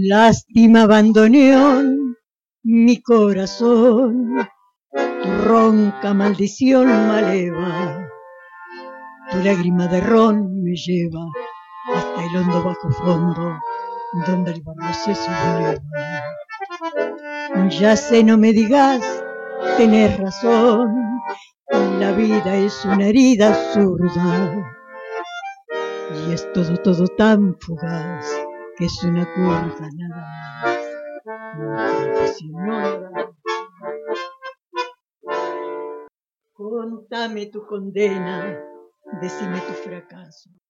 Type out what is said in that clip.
Lástima bandoneón, mi corazón, tu ronca maldición maleva, tu lágrima de ron me lleva hasta el hondo bajo fondo, donde el barro se subleva. Ya sé, no me digas, tenés razón, la vida es una herida absurda, y es todo tan fugaz, que es una curva nada más. Contame tu condena, decime tu fracaso.